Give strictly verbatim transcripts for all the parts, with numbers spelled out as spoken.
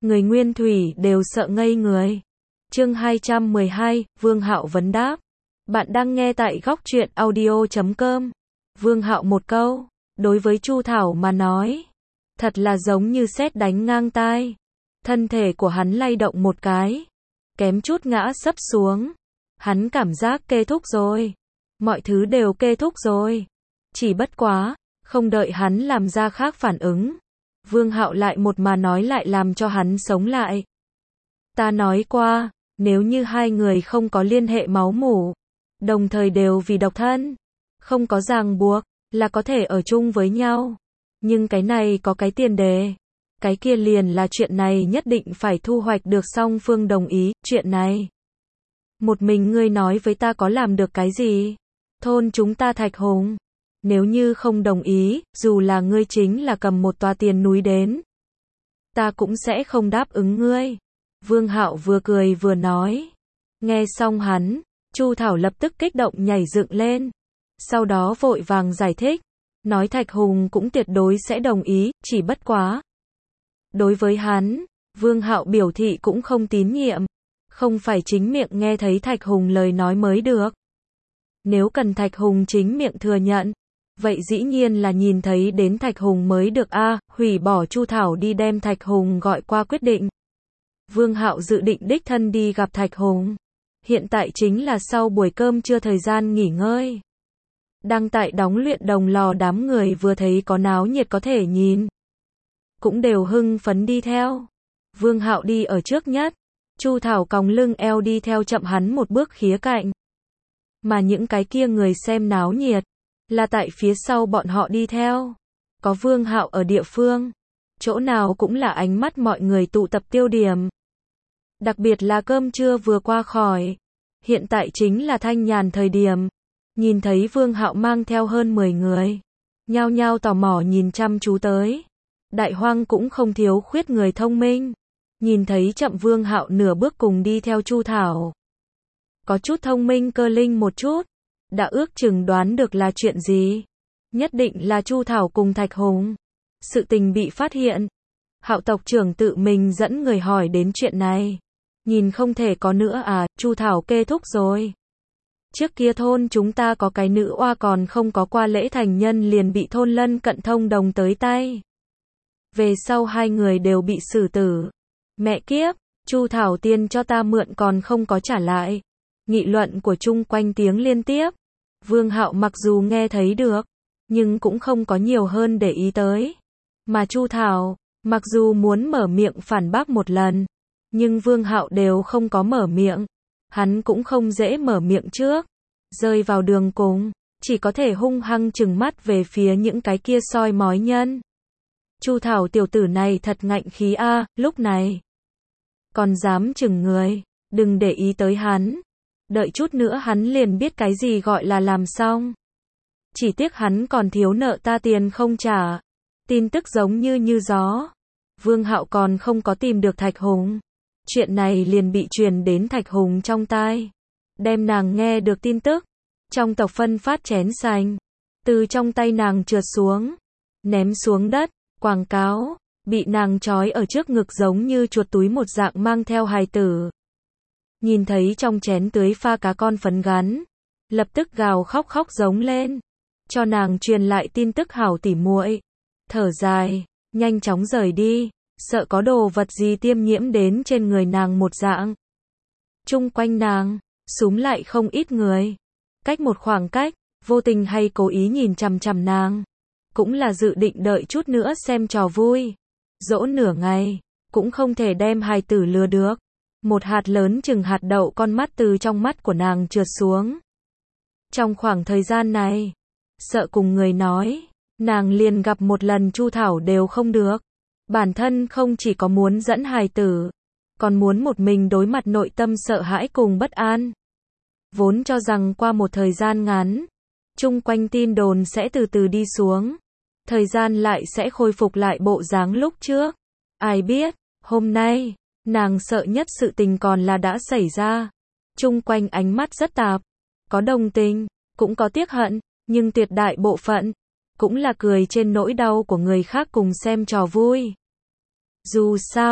người nguyên thủy đều sợ ngây người. Chương hai trăm mười hai, Vương Hạo vấn đáp. Bạn đang nghe tại góc truyện audio chấm com. Vương Hạo một câu, đối với Chu Thảo mà nói, thật là giống như sét đánh ngang tai. Thân thể của hắn lay động một cái, kém chút ngã sấp xuống. Hắn cảm giác kết thúc rồi. Mọi thứ đều kết thúc rồi. Chỉ bất quá, không đợi hắn làm ra khác phản ứng, Vương Hạo lại một mà nói lại làm cho hắn sống lại. Ta nói qua, nếu như hai người không có liên hệ máu mủ, đồng thời đều vì độc thân, không có ràng buộc, là có thể ở chung với nhau. Nhưng cái này có cái tiền đề. Cái kia liền là chuyện này nhất định phải thu hoạch được song phương đồng ý. Chuyện này, một mình ngươi nói với ta có làm được cái gì? Thôn chúng ta Thạch Hùng, nếu như không đồng ý, dù là ngươi chính là cầm một tòa tiền núi đến, ta cũng sẽ không đáp ứng ngươi. Vương Hạo vừa cười vừa nói. Nghe xong hắn, Chu Thảo lập tức kích động nhảy dựng lên. Sau đó vội vàng giải thích, nói Thạch Hùng cũng tuyệt đối sẽ đồng ý, chỉ bất quá. Đối với hắn, Vương Hạo biểu thị cũng không tín nhiệm. Không phải chính miệng nghe thấy Thạch Hùng lời nói mới được. Nếu cần Thạch Hùng chính miệng thừa nhận, vậy dĩ nhiên là nhìn thấy đến Thạch Hùng mới được a. À, hủy bỏ Chu Thảo đi đem Thạch Hùng gọi qua quyết định. Vương Hạo dự định đích thân đi gặp Thạch Hùng. Hiện tại chính là sau buổi cơm trưa thời gian nghỉ ngơi. Đang tại đóng luyện đồng lò đám người vừa thấy có náo nhiệt có thể nhìn, cũng đều hưng phấn đi theo. Vương Hạo đi ở trước nhất, Chu Thảo còng lưng eo đi theo chậm hắn một bước khía cạnh. Mà những cái kia người xem náo nhiệt, là tại phía sau bọn họ đi theo. Có Vương Hạo ở địa phương, chỗ nào cũng là ánh mắt mọi người tụ tập tiêu điểm. Đặc biệt là cơm trưa vừa qua khỏi, hiện tại chính là thanh nhàn thời điểm. Nhìn thấy Vương Hạo mang theo hơn mười người, nhao nhao tò mò nhìn chăm chú tới. Đại Hoang cũng không thiếu khuyết người thông minh. Nhìn thấy chậm Vương Hạo nửa bước cùng đi theo Chu Thảo, có chút thông minh cơ linh một chút, đã ước chừng đoán được là chuyện gì. Nhất định là Chu Thảo cùng Thạch Hùng. Sự tình bị phát hiện. Hạo tộc trưởng tự mình dẫn người hỏi đến chuyện này. Nhìn không thể có nữa à, Chu Thảo kết thúc rồi. Trước kia thôn chúng ta có cái nữ oa còn không có qua lễ thành nhân liền bị thôn lân cận thông đồng tới tay. Về sau hai người đều bị xử tử. Mẹ kiếp, Chu Thảo tiền cho ta mượn còn không có trả lại. Nghị luận của chung quanh tiếng liên tiếp. Vương Hạo mặc dù nghe thấy được, nhưng cũng không có nhiều hơn để ý tới. Mà Chu Thảo, mặc dù muốn mở miệng phản bác một lần, nhưng Vương Hạo đều không có mở miệng. Hắn cũng không dễ mở miệng trước. Rơi vào đường cùng, chỉ có thể hung hăng trừng mắt về phía những cái kia soi mói nhân. Chu Thảo tiểu tử này thật ngạnh khí a, à, lúc này còn dám chừng người, đừng để ý tới hắn. Đợi chút nữa hắn liền biết cái gì gọi là làm xong. Chỉ tiếc hắn còn thiếu nợ ta tiền không trả. Tin tức giống như như gió. Vương Hạo còn không có tìm được Thạch Hùng. Chuyện này liền bị truyền đến Thạch Hùng trong tai. Đem nàng nghe được tin tức. Trong tộc phân phát chén sành. Từ trong tay nàng trượt xuống. Ném xuống đất. Quảng cáo. Bị nàng trói ở trước ngực giống như chuột túi một dạng mang theo hài tử. Nhìn thấy trong chén tưới pha cá con phấn gắn. Lập tức gào khóc khóc giống lên. Cho nàng truyền lại tin tức hảo tỉ muội. Thở dài. Nhanh chóng rời đi. Sợ có đồ vật gì tiêm nhiễm đến trên người nàng một dạng. Chung quanh nàng, xúm lại không ít người. Cách một khoảng cách, vô tình hay cố ý nhìn chằm chằm nàng. Cũng là dự định đợi chút nữa xem trò vui. Dỗ nửa ngày, cũng không thể đem hài tử lừa được. Một hạt lớn chừng hạt đậu con mắt từ trong mắt của nàng trượt xuống. Trong khoảng thời gian này, sợ cùng người nói, nàng liền gặp một lần Chu Thảo đều không được. Bản thân không chỉ có muốn dẫn hài tử, còn muốn một mình đối mặt nội tâm sợ hãi cùng bất an. Vốn cho rằng qua một thời gian ngắn, chung quanh tin đồn sẽ từ từ đi xuống. Thời gian lại sẽ khôi phục lại bộ dáng lúc trước. Ai biết, hôm nay, nàng sợ nhất sự tình còn là đã xảy ra. Chung quanh ánh mắt rất tạp. Có đồng tình, cũng có tiếc hận, nhưng tuyệt đại bộ phận cũng là cười trên nỗi đau của người khác cùng xem trò vui. Dù sao,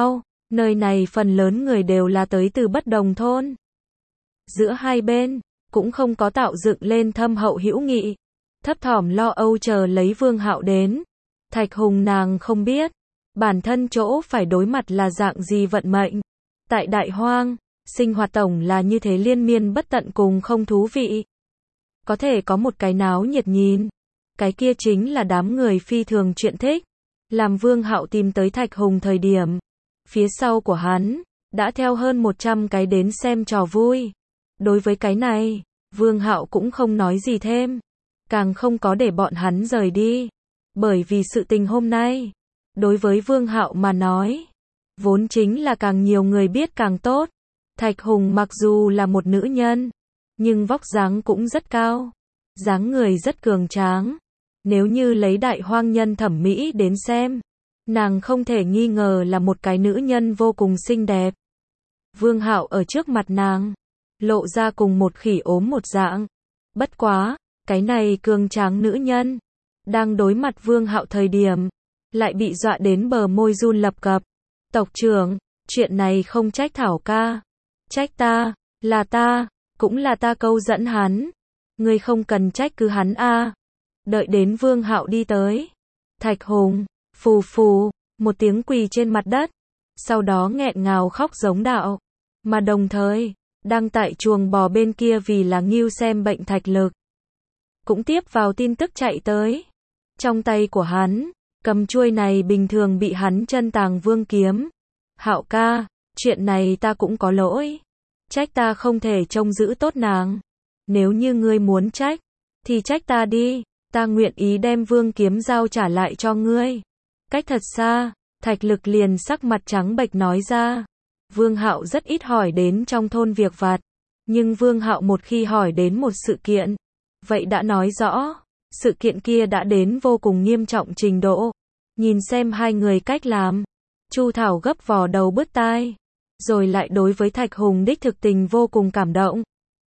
Nơi này phần lớn người đều là tới từ bất đồng thôn. Giữa hai bên, cũng không có tạo dựng lên thâm hậu hữu nghị. Thấp thỏm lo âu chờ lấy Vương Hạo đến. Thạch Hùng nàng không biết, bản thân chỗ phải đối mặt là dạng gì vận mệnh. Tại Đại Hoang, sinh hoạt tổng là như thế liên miên bất tận cùng không thú vị. Có thể có một cái náo nhiệt nhìn. Cái kia chính là đám người phi thường chuyện thích. Làm Vương Hạo tìm tới Thạch Hùng thời điểm, phía sau của hắn, đã theo hơn một trăm cái đến xem trò vui. Đối với cái này, Vương Hạo cũng không nói gì thêm. Càng không có để bọn hắn rời đi. Bởi vì sự tình hôm nay, đối với Vương Hạo mà nói, vốn chính là càng nhiều người biết càng tốt. Thạch Hùng mặc dù là một nữ nhân, nhưng vóc dáng cũng rất cao. Dáng người rất cường tráng. Nếu như lấy Đại Hoang nhân thẩm mỹ đến xem, nàng không thể nghi ngờ là một cái nữ nhân vô cùng xinh đẹp. Vương Hạo ở trước mặt nàng, lộ ra cùng một khỉ ốm một dạng. Bất quá, cái này cường tráng nữ nhân, đang đối mặt Vương Hạo thời điểm, lại bị dọa đến bờ môi run lập cập. Tộc trưởng, chuyện này không trách Thảo ca, trách ta, là ta, cũng là ta câu dẫn hắn. Ngươi không cần trách cứ hắn a. Đợi đến Vương Hạo đi tới, Thạch Hùng, phù phù, một tiếng quỳ trên mặt đất, sau đó nghẹn ngào khóc giống đạo. Mà đồng thời, đang tại chuồng bò bên kia vì là Ngưu xem bệnh Thạch Lực, cũng tiếp vào tin tức chạy tới. Trong tay của hắn, cầm chuôi này bình thường bị hắn chân tàng vương kiếm. Hạo ca, chuyện này ta cũng có lỗi. Trách ta không thể trông giữ tốt nàng. Nếu như ngươi muốn trách, thì trách ta đi. Ta nguyện ý đem vương kiếm giao trả lại cho ngươi. Cách thật xa, Thạch Lực liền sắc mặt trắng bệch nói ra. Vương Hạo rất ít hỏi đến trong thôn việc vặt. Nhưng Vương Hạo một khi hỏi đến một sự kiện, vậy đã nói rõ, sự kiện kia đã đến vô cùng nghiêm trọng trình độ. Nhìn xem hai người cách làm, Chu Thảo gấp vò đầu bứt tai, rồi lại đối với Thạch Hùng đích thực tình vô cùng cảm động.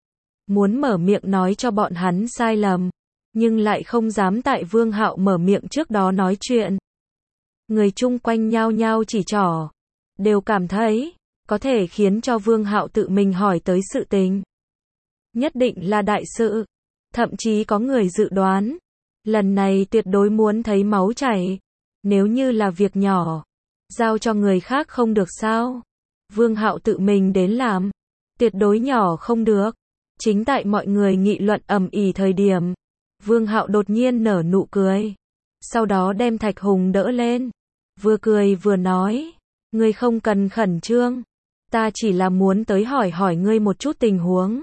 Muốn mở miệng nói cho bọn hắn sai lầm, nhưng lại không dám tại Vương Hạo mở miệng trước đó nói chuyện. Người chung quanh nhao nhao chỉ trỏ, đều cảm thấy, có thể khiến cho Vương Hạo tự mình hỏi tới sự tình. Nhất định là đại sự. Thậm chí có người dự đoán, lần này tuyệt đối muốn thấy máu chảy. Nếu như là việc nhỏ, giao cho người khác không được sao? Vương Hạo tự mình đến làm, tuyệt đối nhỏ không được. Chính tại mọi người nghị luận ầm ĩ thời điểm, Vương Hạo đột nhiên nở nụ cười, sau đó đem Thạch Hùng đỡ lên, vừa cười vừa nói, ngươi không cần khẩn trương, ta chỉ là muốn tới hỏi hỏi ngươi một chút tình huống.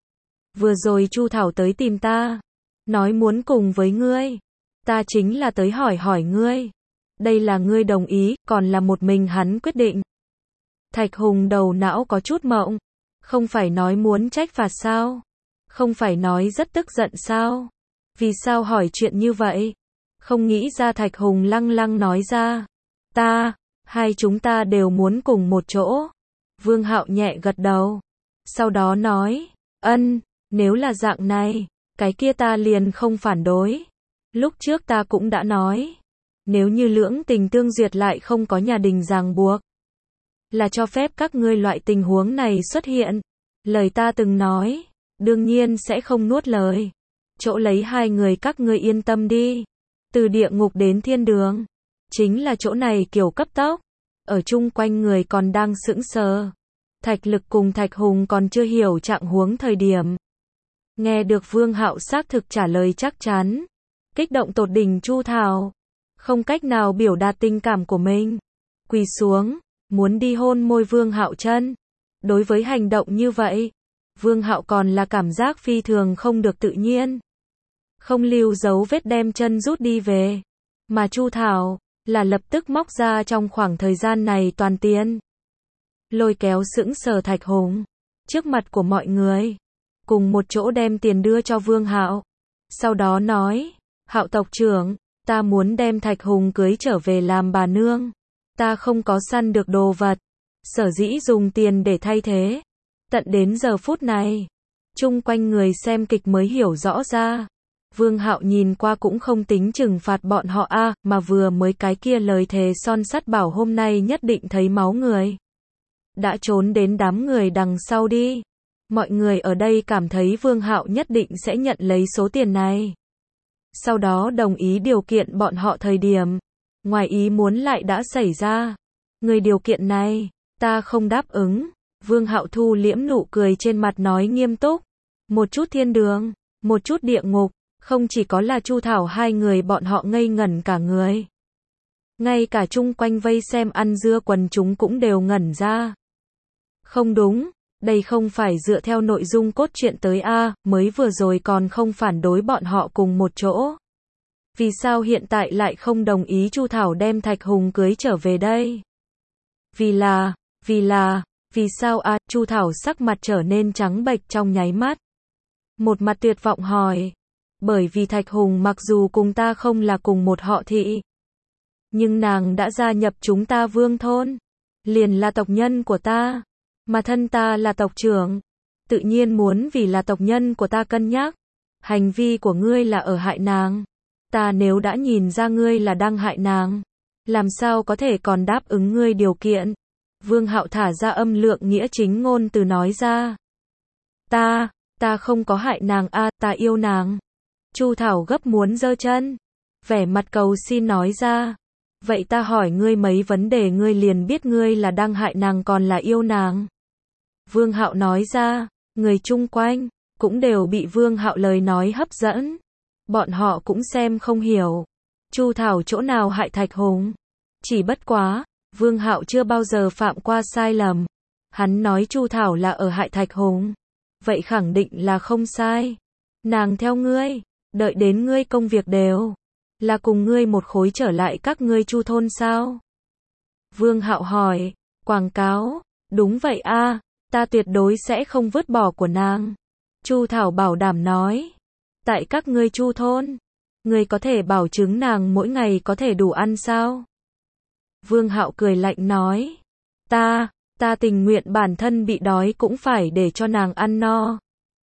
Vừa rồi Chu Thảo tới tìm ta, nói muốn cùng với ngươi, ta chính là tới hỏi hỏi ngươi, đây là ngươi đồng ý, còn là một mình hắn quyết định. Thạch Hùng đầu não có chút mộng, không phải nói muốn trách phạt sao? Không phải nói rất tức giận sao? Vì sao hỏi chuyện như vậy? Không nghĩ ra. Thạch Hùng lăng lăng nói ra, ta, hai chúng ta đều muốn cùng một chỗ. Vương Hạo nhẹ gật đầu, sau đó nói, ân, nếu là dạng này, cái kia ta liền không phản đối. Lúc trước ta cũng đã nói, nếu như lưỡng tình tương duyệt lại không có nhà đình ràng buộc, là cho phép các ngươi loại tình huống này xuất hiện. Lời ta từng nói, đương nhiên sẽ không nuốt lời. Chỗ lấy hai người các ngươi yên tâm đi. Từ địa ngục đến thiên đường, chính là chỗ này kiểu cấp tốc. Ở chung quanh người còn đang sững sờ. Thạch Lực cùng Thạch Hùng còn chưa hiểu trạng huống thời điểm. Nghe được Vương Hạo xác thực trả lời chắc chắn, kích động tột đỉnh. Chu Thảo không cách nào biểu đạt tình cảm của mình, quỳ xuống, muốn đi hôn môi Vương Hạo chân. Đối với hành động như vậy, Vương Hạo còn là cảm giác phi thường không được tự nhiên. Không lưu dấu vết đem chân rút đi về. Mà Chu Thảo, là lập tức móc ra trong khoảng thời gian này toàn tiền. Lôi kéo sững sờ Thạch Hùng, trước mặt của mọi người. Cùng một chỗ đem tiền đưa cho Vương Hạo. Sau đó nói, Hạo tộc trưởng, ta muốn đem Thạch Hùng cưới trở về làm bà nương. Ta không có săn được đồ vật, sở dĩ dùng tiền để thay thế. Tận đến giờ phút này, chung quanh người xem kịch mới hiểu rõ ra. Vương Hạo nhìn qua cũng không tính trừng phạt bọn họ a, à, mà vừa mới cái kia lời thề son sắt bảo hôm nay nhất định thấy máu người. đã trốn đến đám người đằng sau đi. Mọi người ở đây cảm thấy Vương Hạo nhất định sẽ nhận lấy số tiền này. Sau đó đồng ý điều kiện bọn họ thời điểm. Ngoài ý muốn lại đã xảy ra. Người điều kiện này, ta không đáp ứng. Vương Hạo thu liễm nụ cười trên mặt nói nghiêm túc. Một chút thiên đường, một chút địa ngục, không chỉ có là Chu Thảo hai người bọn họ ngây ngẩn cả người. Ngay cả chung quanh vây xem ăn dưa quần chúng cũng đều ngẩn ra. Không đúng, đây không phải dựa theo nội dung cốt truyện tới a, mới vừa rồi còn không phản đối bọn họ cùng một chỗ. Vì sao hiện tại lại không đồng ý Chu Thảo đem Thạch Hùng cưới trở về đây? Vì là, vì là, vì sao a? Chu Thảo sắc mặt trở nên trắng bệch trong nháy mắt. Một mặt tuyệt vọng hỏi. Bởi vì Thạch Hùng mặc dù cùng ta không là cùng một họ thị, nhưng nàng đã gia nhập chúng ta Vương thôn, liền là tộc nhân của ta, mà thân ta là tộc trưởng, tự nhiên muốn vì là tộc nhân của ta cân nhắc. Hành vi của ngươi là ở hại nàng, ta nếu đã nhìn ra ngươi là đang hại nàng, làm sao có thể còn đáp ứng ngươi điều kiện? Vương Hạo thả ra âm lượng nghĩa chính ngôn từ nói ra. Ta, ta không có hại nàng a, ta yêu nàng. Chu Thảo gấp muốn giơ chân, vẻ mặt cầu xin nói ra. Vậy ta hỏi ngươi mấy vấn đề ngươi liền biết ngươi là đang hại nàng còn là yêu nàng. Vương Hạo nói ra, người chung quanh cũng đều bị Vương Hạo lời nói hấp dẫn. Bọn họ cũng xem không hiểu. Chu Thảo chỗ nào hại Thạch Hùng? Chỉ bất quá, Vương Hạo chưa bao giờ phạm qua sai lầm. Hắn nói Chu Thảo là ở hại Thạch Hùng. Vậy khẳng định là không sai. Nàng theo ngươi, đợi đến ngươi công việc đều là cùng ngươi một khối trở lại các ngươi Chu thôn sao? Vương Hạo hỏi, quảng cáo, đúng vậy a, ta tuyệt đối sẽ không vứt bỏ của nàng. Chu Thảo bảo đảm nói, tại các ngươi Chu thôn, ngươi có thể bảo chứng nàng mỗi ngày có thể đủ ăn sao? Vương Hạo cười lạnh nói, ta, ta tình nguyện bản thân bị đói cũng phải để cho nàng ăn no.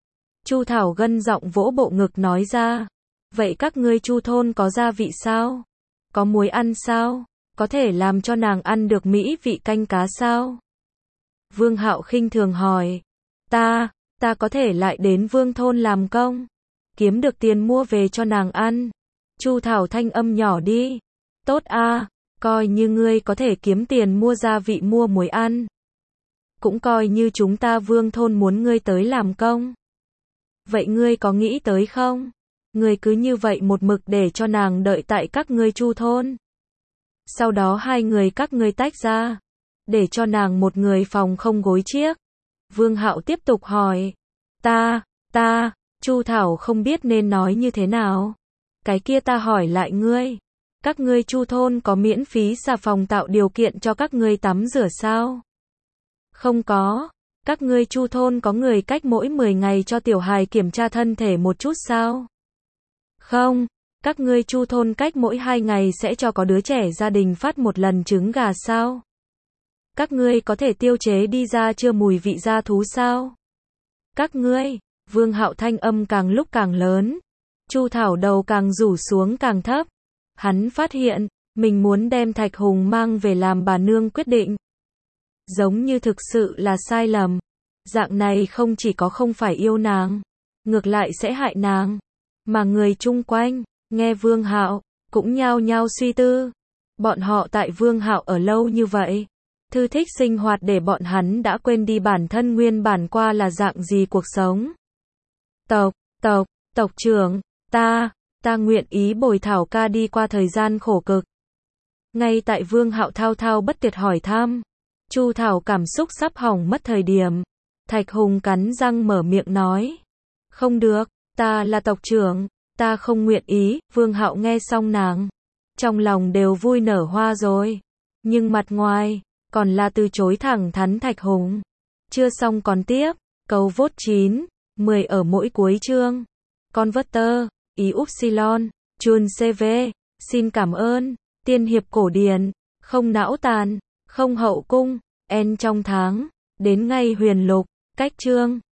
Chu Thảo gân giọng vỗ bộ ngực nói ra, vậy các ngươi Chu thôn có gia vị sao? Có muối ăn sao? Có thể làm cho nàng ăn được mỹ vị canh cá sao? Vương Hạo khinh thường hỏi, ta, ta có thể lại đến Vương thôn làm công, kiếm được tiền mua về cho nàng ăn. Chu Thảo thanh âm nhỏ đi, tốt a, coi như ngươi có thể kiếm tiền mua gia vị mua muối ăn. Cũng coi như chúng ta Vương thôn muốn ngươi tới làm công. Vậy ngươi có nghĩ tới không? Ngươi cứ như vậy một mực để cho nàng đợi tại các ngươi Chu thôn. Sau đó hai người các ngươi tách ra, để cho nàng một người phòng không gối chiếc. Vương Hạo tiếp tục hỏi, ta, ta, Chu Thảo không biết nên nói như thế nào. Cái kia ta hỏi lại ngươi, các ngươi Chu thôn có miễn phí xà phòng tạo điều kiện cho các ngươi tắm rửa sao? Không có. Các ngươi Chu thôn có người cách mỗi mười ngày cho tiểu hài kiểm tra thân thể một chút sao? Không. Các ngươi Chu thôn cách mỗi hai ngày sẽ cho có đứa trẻ gia đình phát một lần trứng gà sao? Các ngươi có thể tiêu chế đi ra chưa mùi vị da thú sao? Các ngươi, Vương Hạo thanh âm càng lúc càng lớn. Chu Thảo đầu càng rủ xuống càng thấp. Hắn phát hiện, mình muốn đem Thạch Hùng mang về làm bà nương quyết định. Giống như thực sự là sai lầm. Dạng này không chỉ có không phải yêu nàng, ngược lại sẽ hại nàng. Mà người chung quanh, nghe Vương Hạo, cũng nhao nhao suy tư. Bọn họ tại Vương Hạo ở lâu như vậy, thư thích sinh hoạt để bọn hắn đã quên đi bản thân nguyên bản qua là dạng gì cuộc sống. Tộc, tộc, tộc trưởng, ta, ta nguyện ý bồi Thảo ca đi qua thời gian khổ cực. Ngay tại Vương Hạo thao thao bất tuyệt hỏi thăm, Chu Thảo cảm xúc sắp hỏng mất thời điểm, Thạch Hùng cắn răng mở miệng nói, không được, ta là tộc trưởng, ta không nguyện ý. Vương Hạo nghe xong nàng, trong lòng đều vui nở hoa rồi, nhưng mặt ngoài, còn là từ chối thẳng thắn Thạch Hùng. Chưa xong còn tiếp, câu vốt chín, mười ở mỗi cuối chương. Converter, ý Upsilon, Chun xê vê, xin cảm ơn, tiên hiệp cổ điển, không não tàn, không hậu cung, en trong tháng, đến ngay huyền lục, cách chương.